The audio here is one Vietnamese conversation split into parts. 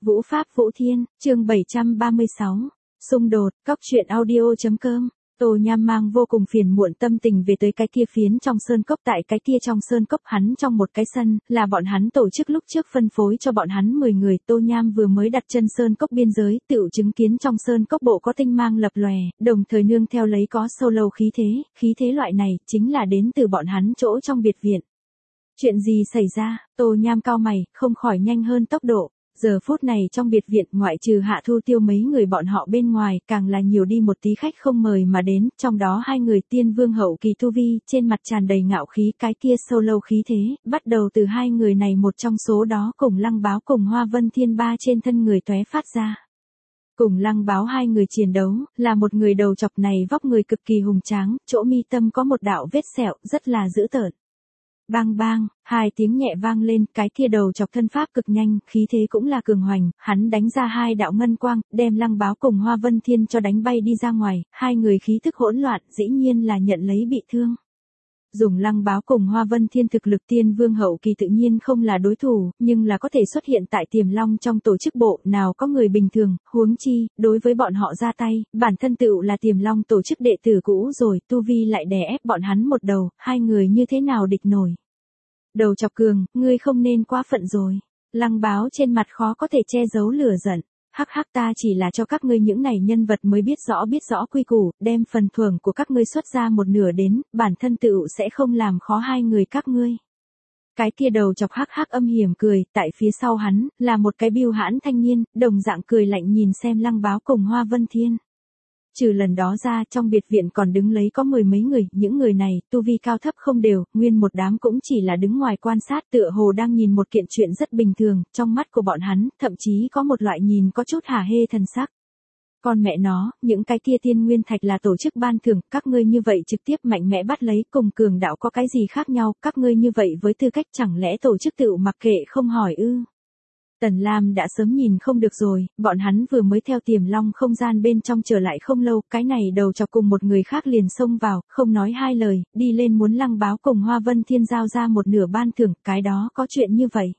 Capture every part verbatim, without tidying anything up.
Vũ Pháp Vũ Thiên, chương bảy trăm ba mươi sáu. Xung đột, Cóc truyện audio.com. Tô Nham mang vô cùng phiền muộn tâm tình về tới cái kia phiến trong sơn cốc, tại cái kia trong sơn cốc hắn trong một cái sân, là bọn hắn tổ chức lúc trước phân phối cho bọn hắn mười người. Tô Nham vừa mới đặt chân sơn cốc biên giới, tựu chứng kiến trong sơn cốc bộ có tinh mang lập lòe, đồng thời nương theo lấy có sâu lâu khí thế, khí thế loại này chính là đến từ bọn hắn chỗ trong biệt viện. Chuyện gì xảy ra? Tô Nham cau mày, không khỏi nhanh hơn tốc độ. Giờ phút này trong biệt viện, ngoại trừ Hạ Thu Tiêu mấy người bọn họ bên ngoài, càng là nhiều đi một tí khách không mời mà đến, trong đó hai người tiên vương hậu kỳ tu vi, trên mặt tràn đầy ngạo khí, cái kia sâu lâu khí thế, bắt đầu từ hai người này một trong số đó cùng Lăng Báo cùng Hoa Vân Thiên ba trên thân người tóe phát ra. Cùng Lăng Báo hai người chiến đấu, là một người đầu chọc này vóc người cực kỳ hùng tráng, chỗ mi tâm có một đạo vết sẹo, rất là dữ tợn. Bang bang, hai tiếng nhẹ vang lên, cái kia đầu chọc thân pháp cực nhanh, khí thế cũng là cường hoành, hắn đánh ra hai đạo ngân quang, đem Lăng Báo cùng Hoa Vân Thiên cho đánh bay đi ra ngoài, hai người khí thức hỗn loạn, dĩ nhiên là nhận lấy bị thương. Dùng Lăng Báo cùng Hoa Vân Thiên thực lực tiên vương hậu kỳ tự nhiên không là đối thủ, nhưng là có thể xuất hiện tại Tiềm Long trong tổ chức bộ, nào có người bình thường, huống chi, đối với bọn họ ra tay, bản thân tựu là Tiềm Long tổ chức đệ tử cũ rồi, tu vi lại đè ép bọn hắn một đầu, hai người như thế nào địch nổi. Đầu chọc cường, ngươi không nên quá phận rồi. Lăng Báo trên mặt khó có thể che giấu lửa giận. Hắc hắc, ta chỉ là cho các ngươi những này nhân vật mới biết rõ biết rõ quy củ, đem phần thưởng của các ngươi xuất ra một nửa đến, bản thân tựu sẽ không làm khó hai người các ngươi. Cái kia đầu chọc hắc hắc âm hiểm cười, tại phía sau hắn, là một cái bưu hãn thanh niên, đồng dạng cười lạnh nhìn xem Lăng Báo cùng Hoa Vân Thiên. Trừ lần đó ra, trong biệt viện còn đứng lấy có mười mấy người, những người này, tu vi cao thấp không đều, nguyên một đám cũng chỉ là đứng ngoài quan sát, tựa hồ đang nhìn một kiện chuyện rất bình thường, trong mắt của bọn hắn, thậm chí có một loại nhìn có chút hả hê thần sắc. Con mẹ nó, những cái kia tiên nguyên thạch là tổ chức ban thưởng, các ngươi như vậy trực tiếp mạnh mẽ bắt lấy, cùng cường đạo có cái gì khác nhau, các ngươi như vậy với tư cách chẳng lẽ tổ chức tựu mặc kệ không hỏi ư? Tần Lam đã sớm nhìn không được rồi, bọn hắn vừa mới theo Tiềm Long không gian bên trong trở lại không lâu, cái này đầu chọc cùng một người khác liền xông vào, không nói hai lời, đi lên muốn Lăng Báo cùng Hoa Vân Thiên giao ra một nửa ban thưởng, cái đó có chuyện như vậy.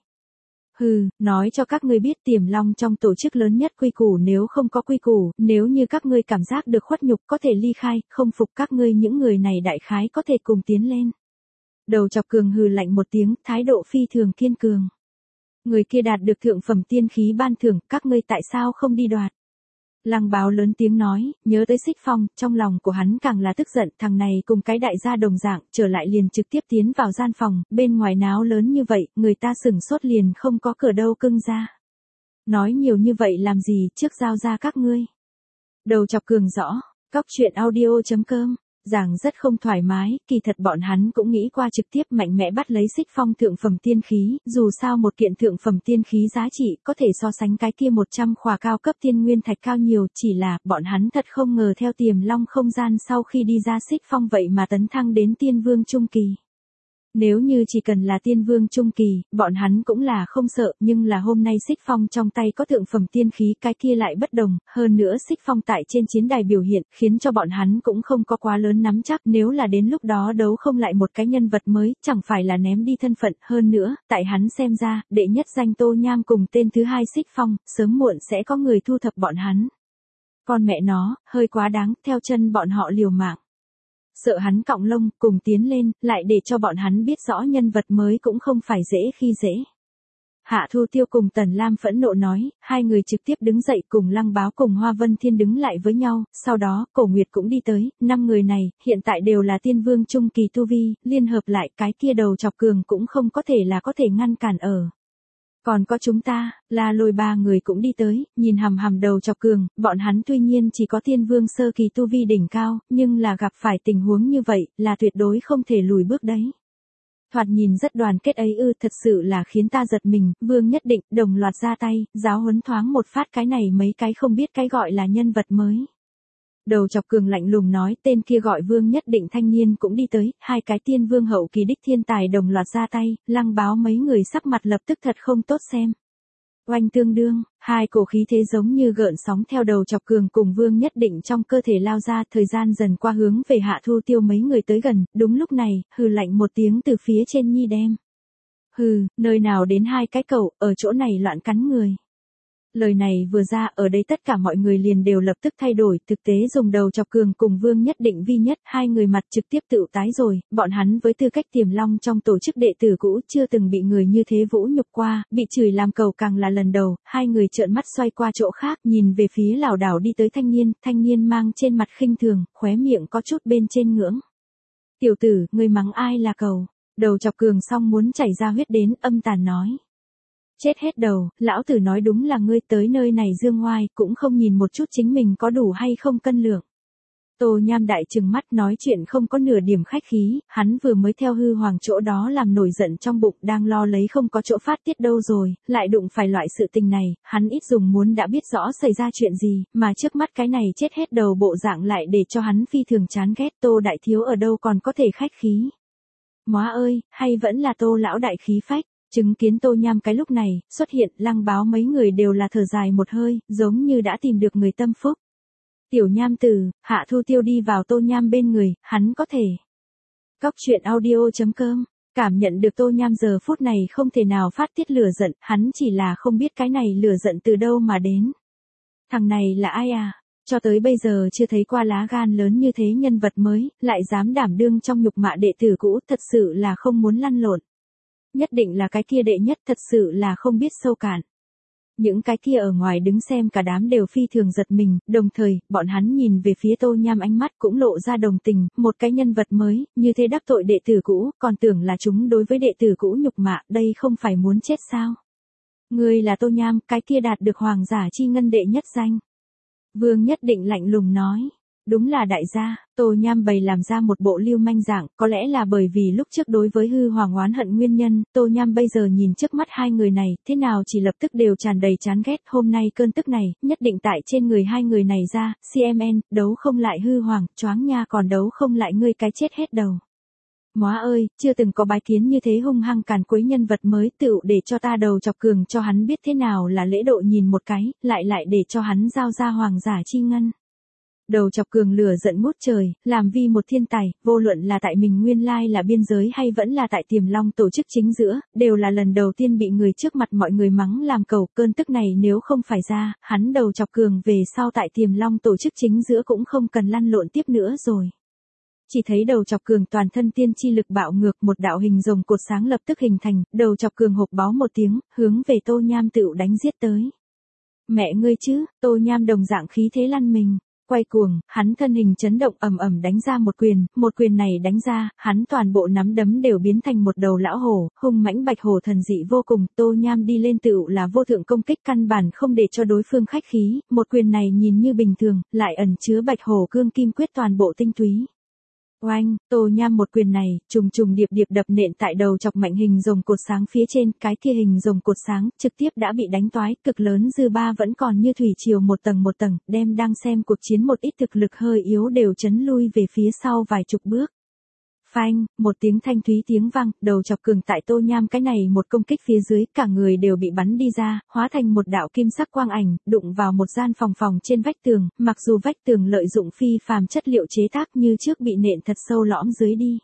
Hừ, nói cho các ngươi biết Tiềm Long trong tổ chức lớn nhất quy củ, nếu không có quy củ, nếu như các ngươi cảm giác được khuất nhục có thể ly khai, không phục các ngươi những người này đại khái có thể cùng tiến lên. Đầu chọc cường hừ lạnh một tiếng, thái độ phi thường kiên cường. Người kia đạt được thượng phẩm tiên khí ban thưởng, các ngươi tại sao không đi đoạt? Lăng Báo lớn tiếng nói, nhớ tới Xích Phong, trong lòng của hắn càng là tức giận, thằng này cùng cái đại gia đồng dạng, trở lại liền trực tiếp tiến vào gian phòng, bên ngoài náo lớn như vậy, người ta sửng sốt liền không có cửa đâu cưng ra. Nói nhiều như vậy làm gì, trước giao ra các ngươi. Đầu chọc cường rõ, Cóc truyện audio.com. Giảng rất không thoải mái, kỳ thật bọn hắn cũng nghĩ qua trực tiếp mạnh mẽ bắt lấy Xích Phong thượng phẩm tiên khí, dù sao một kiện thượng phẩm tiên khí giá trị có thể so sánh cái kia một trăm khỏa cao cấp tiên nguyên thạch cao nhiều, chỉ là bọn hắn thật không ngờ theo Tiềm Long không gian sau khi đi ra Xích Phong vậy mà tấn thăng đến tiên vương trung kỳ. Nếu như chỉ cần là tiên vương trung kỳ, bọn hắn cũng là không sợ, nhưng là hôm nay Xích Phong trong tay có thượng phẩm tiên khí, cái kia lại bất đồng, hơn nữa Xích Phong tại trên chiến đài biểu hiện, khiến cho bọn hắn cũng không có quá lớn nắm chắc, nếu là đến lúc đó đấu không lại một cái nhân vật mới, chẳng phải là ném đi thân phận, hơn nữa, tại hắn xem ra, đệ nhất danh Tô Nham cùng tên thứ hai Xích Phong, sớm muộn sẽ có người thu thập bọn hắn. Con mẹ nó, hơi quá đáng, theo chân bọn họ liều mạng. Sợ hắn cọng lông, cùng tiến lên, lại để cho bọn hắn biết rõ nhân vật mới cũng không phải dễ khi dễ. Hạ Thu Tiêu cùng Tần Lam phẫn nộ nói, hai người trực tiếp đứng dậy cùng Lăng Báo cùng Hoa Vân Thiên đứng lại với nhau, sau đó, Cổ Nguyệt cũng đi tới, năm người này, hiện tại đều là tiên vương trung kỳ tu vi, liên hợp lại cái kia đầu chọc cường cũng không có thể là có thể ngăn cản ở. Còn có chúng ta, La Lôi ba người cũng đi tới, nhìn hằm hằm đầu chọc cường, bọn hắn tuy nhiên chỉ có tiên vương sơ kỳ tu vi đỉnh cao, nhưng là gặp phải tình huống như vậy, là tuyệt đối không thể lùi bước đấy. Thoạt nhìn rất đoàn kết ấy ư, thật sự là khiến ta giật mình, Vương Nhất Định, đồng loạt ra tay, giáo huấn thoáng một phát cái này mấy cái không biết cái gọi là nhân vật mới. Đầu chọc cường lạnh lùng nói, tên kia gọi Vương Nhất Định thanh niên cũng đi tới, hai cái tiên vương hậu kỳ đích thiên tài đồng loạt ra tay, Lăng Báo mấy người sắc mặt lập tức thật không tốt xem. Oanh tương đương, hai cổ khí thế giống như gợn sóng theo đầu chọc cường cùng Vương Nhất Định trong cơ thể lao ra, thời gian dần qua hướng về Hạ Thu Tiêu mấy người tới gần, đúng lúc này, hừ lạnh một tiếng từ phía trên nhi đem. Hừ, nơi nào đến hai cái cậu, ở chỗ này loạn cắn người. Lời này vừa ra, ở đây tất cả mọi người liền đều lập tức thay đổi, thực tế dùng đầu chọc cường cùng Vương Nhất Định Vi Nhất, hai người mặt trực tiếp tựu tái rồi, bọn hắn với tư cách tiềm long trong tổ chức đệ tử cũ chưa từng bị người như thế vũ nhục qua, bị chửi làm cầu càng là lần đầu, hai người trợn mắt xoay qua chỗ khác, nhìn về phía lảo đảo đi tới thanh niên, thanh niên mang trên mặt khinh thường, khóe miệng có chút bên trên ngưỡng. Tiểu tử, ngươi mắng ai là cầu? Đầu chọc cường xong muốn chảy ra huyết đến, âm tàn nói. Chết hết đầu, lão tử nói đúng là ngươi tới nơi này dương ngoai, cũng không nhìn một chút chính mình có đủ hay không cân lượng. Tô Nham đại trừng mắt nói chuyện không có nửa điểm khách khí, hắn vừa mới theo hư hoàng chỗ đó làm nổi giận trong bụng đang lo lấy không có chỗ phát tiết đâu rồi, lại đụng phải loại sự tình này, hắn ít dùng muốn đã biết rõ xảy ra chuyện gì, mà trước mắt cái này chết hết đầu bộ dạng lại để cho hắn phi thường chán ghét. Tô đại thiếu ở đâu còn có thể khách khí. Móa ơi, hay vẫn là Tô lão đại khí phách. Chứng kiến Tô Nham cái lúc này, xuất hiện, Lăng Báo mấy người đều là thở dài một hơi, giống như đã tìm được người tâm phúc. Tiểu Nham tử, Hạ Thu Tiêu đi vào Tô Nham bên người, hắn có thể. Cóc truyện audio.com, cảm nhận được Tô Nham giờ phút này không thể nào phát tiết lửa giận, hắn chỉ là không biết cái này lửa giận từ đâu mà đến. Thằng này là ai à? Cho tới bây giờ chưa thấy qua lá gan lớn như thế nhân vật mới, lại dám đảm đương trong nhục mạ đệ tử cũ, thật sự là không muốn lăn lộn. Nhất định là cái kia đệ nhất, thật sự là không biết sâu cạn. Những cái kia ở ngoài đứng xem cả đám đều phi thường giật mình, đồng thời, bọn hắn nhìn về phía Tô Nham ánh mắt cũng lộ ra đồng tình, một cái nhân vật mới, như thế đắc tội đệ tử cũ, còn tưởng là chúng đối với đệ tử cũ nhục mạ, đây không phải muốn chết sao? Ngươi là Tô Nham, cái kia đạt được hoàng giả chi ngân đệ nhất danh. Vương Nhất Định lạnh lùng nói. Đúng là đại gia, Tô Nham bày làm ra một bộ lưu manh dạng, có lẽ là bởi vì lúc trước đối với hư hoàng oán hận nguyên nhân, Tô Nham bây giờ nhìn trước mắt hai người này, thế nào chỉ lập tức đều tràn đầy chán ghét, hôm nay cơn tức này, nhất định tại trên người hai người này ra, xê em en, đấu không lại hư hoàng, choáng nha còn đấu không lại ngươi cái chết hết đầu. Móa ơi, chưa từng có bái kiến như thế hung hăng càn quấy nhân vật mới tựu để cho ta đầu chọc cường cho hắn biết thế nào là lễ độ nhìn một cái, lại lại để cho hắn giao ra hoàng giả chi ngân. Đầu chọc cường lửa giận ngút trời, làm vi một thiên tài, vô luận là tại mình nguyên lai là biên giới hay vẫn là tại tiềm long tổ chức chính giữa, đều là lần đầu tiên bị người trước mặt mọi người mắng làm cầu. Cơn tức này nếu không phải ra, hắn đầu chọc cường về sau tại tiềm long tổ chức chính giữa cũng không cần lăn lộn tiếp nữa rồi. Chỉ thấy đầu chọc cường toàn thân tiên chi lực bạo ngược, một đạo hình rồng cột sáng lập tức hình thành, đầu chọc cường hộp báo một tiếng, hướng về Tô Nham tựu đánh giết tới. Mẹ ngươi chứ, Tô Nham đồng dạng khí thế lăn mình. Quay cuồng, hắn thân hình chấn động ầm ầm đánh ra một quyền, một quyền này đánh ra, hắn toàn bộ nắm đấm đều biến thành một đầu lão hổ, hung mãnh bạch hổ thần dị vô cùng, Tô Nham đi lên tựu là vô thượng công kích căn bản không để cho đối phương khách khí, một quyền này nhìn như bình thường, lại ẩn chứa bạch hổ cương kim quyết toàn bộ tinh túy. Oanh, Tô Nham một quyền này, trùng trùng điệp điệp đập nện tại đầu chọc mạnh hình rồng cột sáng phía trên, cái kia hình rồng cột sáng, trực tiếp đã bị đánh toái, cực lớn dư ba vẫn còn như thủy triều một tầng một tầng, đem đang xem cuộc chiến một ít thực lực hơi yếu đều chấn lui về phía sau vài chục bước. Phanh, một tiếng thanh thúy tiếng vang, đầu chọc cường tại Tô Nham cái này một công kích phía dưới, cả người đều bị bắn đi ra, hóa thành một đạo kim sắc quang ảnh, đụng vào một gian phòng phòng trên vách tường, mặc dù vách tường lợi dụng phi phàm chất liệu chế tác như trước bị nện thật sâu lõm dưới đi.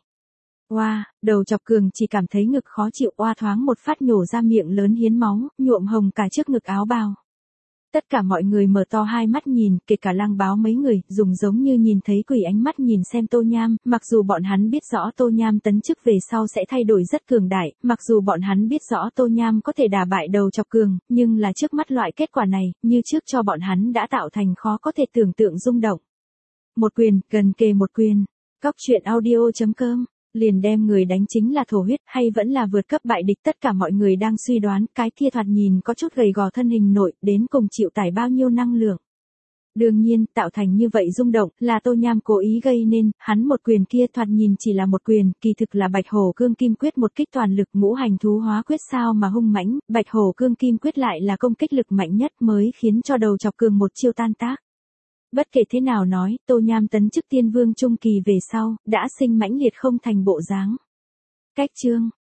Oa, wow, đầu chọc cường chỉ cảm thấy ngực khó chịu, oa thoáng một phát nhổ ra miệng lớn hiến máu, nhuộm hồng cả trước ngực áo bào. Tất cả mọi người mở to hai mắt nhìn, kể cả Lăng Báo mấy người, dùng giống như nhìn thấy quỷ ánh mắt nhìn xem Tô Nham, mặc dù bọn hắn biết rõ Tô Nham tấn chức về sau sẽ thay đổi rất cường đại, mặc dù bọn hắn biết rõ Tô Nham có thể đả bại đầu chọc cường, nhưng là trước mắt loại kết quả này, như trước cho bọn hắn đã tạo thành khó có thể tưởng tượng rung động. Một quyền, gần kề một quyền. Cóc truyện audio.com liền đem người đánh chính là thổ huyết hay vẫn là vượt cấp bại địch, tất cả mọi người đang suy đoán cái kia thoạt nhìn có chút gầy gò thân hình nội đến cùng chịu tải bao nhiêu năng lượng. Đương nhiên, tạo thành như vậy rung động là Tô Nham cố ý gây nên, hắn một quyền kia thoạt nhìn chỉ là một quyền, kỳ thực là Bạch Hổ Cương Kim Quyết một kích toàn lực, ngũ hành thú hóa quyết sao mà hung mãnh, Bạch Hổ Cương Kim Quyết lại là công kích lực mạnh nhất mới khiến cho đầu chọc cường một chiêu tan tác. Bất kể thế nào nói, Tô Nham tấn chức tiên vương trung kỳ về sau, đã sinh mãnh liệt không thành bộ dáng. Cách chương